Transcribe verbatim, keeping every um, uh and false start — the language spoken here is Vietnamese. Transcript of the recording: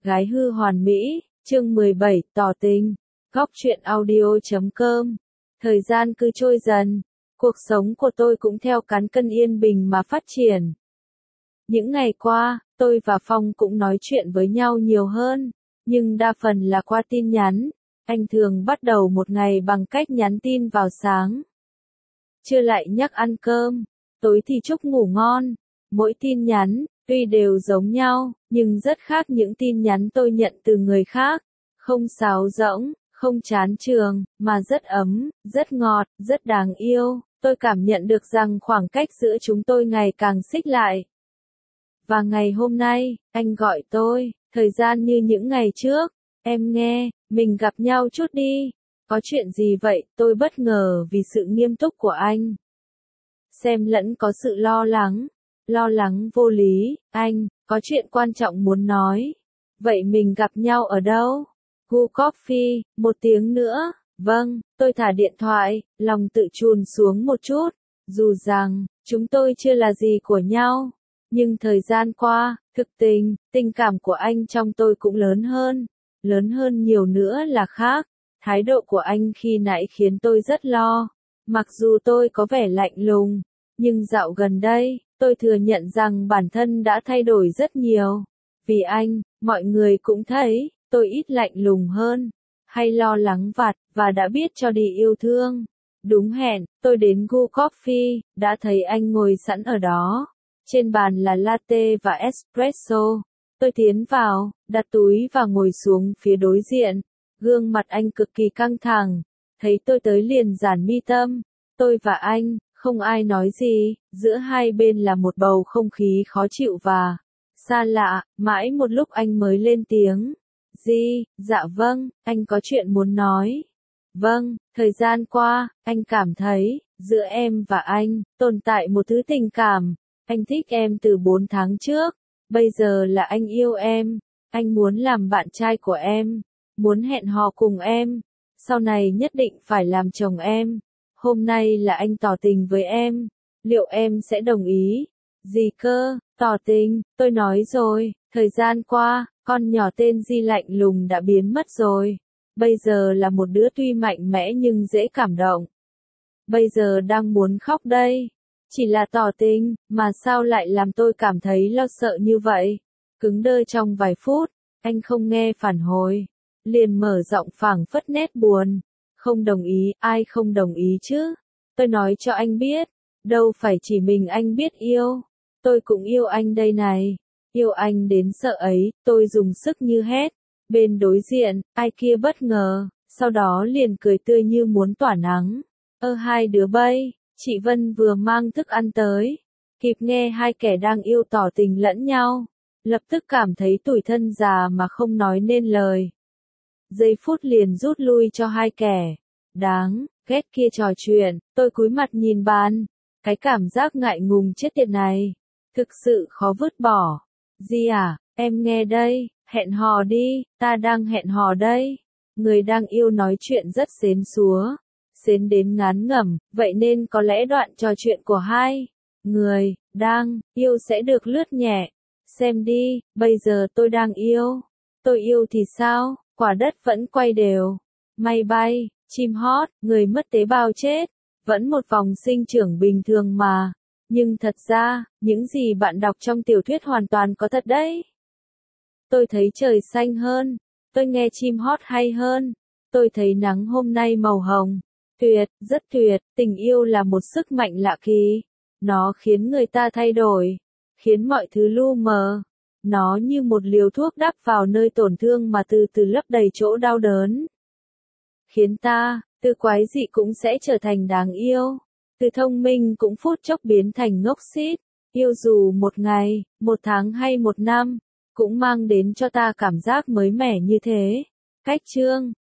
Gái hư hoàn mỹ, chương mười bảy, tỏ tình. Góc truyện audio chấm com. Thời gian cứ trôi dần, cuộc sống của tôi cũng theo cán cân yên bình mà phát triển. Những ngày qua, tôi và Phong cũng nói chuyện với nhau nhiều hơn, nhưng đa phần là qua tin nhắn. Anh thường bắt đầu một ngày bằng cách nhắn tin vào sáng. Trưa lại nhắc ăn cơm, tối thì chúc ngủ ngon. Mỗi tin nhắn, tuy đều giống nhau, nhưng rất khác những tin nhắn tôi nhận từ người khác. Không sáo rỗng, không chán chường, mà rất ấm, rất ngọt, rất đáng yêu. Tôi cảm nhận được rằng khoảng cách giữa chúng tôi ngày càng xích lại. Và ngày hôm nay, anh gọi tôi, thời gian như những ngày trước. Em nghe, mình gặp nhau chút đi. Có chuyện gì vậy? Tôi bất ngờ vì sự nghiêm túc của anh. Xem lẫn có sự lo lắng. Lo lắng vô lý, anh, có chuyện quan trọng muốn nói. Vậy mình gặp nhau ở đâu? Gu Coffee, một tiếng nữa. Vâng, tôi thả điện thoại, lòng tự chùn xuống một chút. Dù rằng, chúng tôi chưa là gì của nhau. Nhưng thời gian qua, thực tình, tình cảm của anh trong tôi cũng lớn hơn. Lớn hơn nhiều nữa là khác. Thái độ của anh khi nãy khiến tôi rất lo. Mặc dù tôi có vẻ lạnh lùng, nhưng dạo gần đây, tôi thừa nhận rằng bản thân đã thay đổi rất nhiều. Vì anh, mọi người cũng thấy, tôi ít lạnh lùng hơn, hay lo lắng vặt, và đã biết cho đi yêu thương. Đúng hẹn, tôi đến Gu Coffee, đã thấy anh ngồi sẵn ở đó. Trên bàn là latte và espresso. Tôi tiến vào, đặt túi và ngồi xuống phía đối diện. Gương mặt anh cực kỳ căng thẳng. Thấy tôi tới liền giãn mi tâm. Tôi và anh, không ai nói gì, giữa hai bên là một bầu không khí khó chịu và xa lạ, mãi một lúc anh mới lên tiếng. Gì, dạ vâng, anh có chuyện muốn nói. Vâng, thời gian qua, anh cảm thấy, giữa em và anh, tồn tại một thứ tình cảm. Anh thích em từ bốn tháng trước, bây giờ là anh yêu em, anh muốn làm bạn trai của em, muốn hẹn hò cùng em, sau này nhất định phải làm chồng em. Hôm nay là anh tỏ tình với em, liệu em sẽ đồng ý? Gì cơ, tỏ tình, tôi nói rồi, thời gian qua, con nhỏ tên Di lạnh lùng đã biến mất rồi. Bây giờ là một đứa tuy mạnh mẽ nhưng dễ cảm động. Bây giờ đang muốn khóc đây. Chỉ là tỏ tình, mà sao lại làm tôi cảm thấy lo sợ như vậy? Cứng đơ trong vài phút, anh không nghe phản hồi. Liền mở giọng phảng phất nét buồn. Không đồng ý, ai không đồng ý chứ? Tôi nói cho anh biết, đâu phải chỉ mình anh biết yêu. Tôi cũng yêu anh đây này. Yêu anh đến sợ ấy, tôi dùng sức như hét. Bên đối diện, ai kia bất ngờ, sau đó liền cười tươi như muốn tỏa nắng. Ơ hai đứa bay, chị Vân vừa mang thức ăn tới. Kịp nghe hai kẻ đang yêu tỏ tình lẫn nhau. Lập tức cảm thấy tủi thân già mà không nói nên lời. Giây phút liền rút lui cho hai kẻ. Đáng, ghét kia trò chuyện, tôi cúi mặt nhìn bàn. Cái cảm giác ngại ngùng chết tiệt này. Thực sự khó vứt bỏ. Di à, em nghe đây, hẹn hò đi, ta đang hẹn hò đây. Người đang yêu nói chuyện rất xến xúa. Xến đến ngán ngẩm, vậy nên có lẽ đoạn trò chuyện của hai người đang yêu sẽ được lướt nhẹ. Xem đi, bây giờ tôi đang yêu. Tôi yêu thì sao, quả đất vẫn quay đều. Mây bay, chim hót, người mất tế bào chết. Vẫn một vòng sinh trưởng bình thường mà. Nhưng thật ra, những gì bạn đọc trong tiểu thuyết hoàn toàn có thật đấy. Tôi thấy trời xanh hơn. Tôi nghe chim hót hay hơn. Tôi thấy nắng hôm nay màu hồng. Tuyệt, rất tuyệt, tình yêu là một sức mạnh lạ kỳ. Nó khiến người ta thay đổi. Khiến mọi thứ lu mờ. Nó như một liều thuốc đắp vào nơi tổn thương mà từ từ lấp đầy chỗ đau đớn. Khiến ta, từ quái dị cũng sẽ trở thành đáng yêu. Từ thông minh cũng phút chốc biến thành ngốc xít. Yêu dù một ngày, một tháng hay một năm, cũng mang đến cho ta cảm giác mới mẻ như thế. Cách chương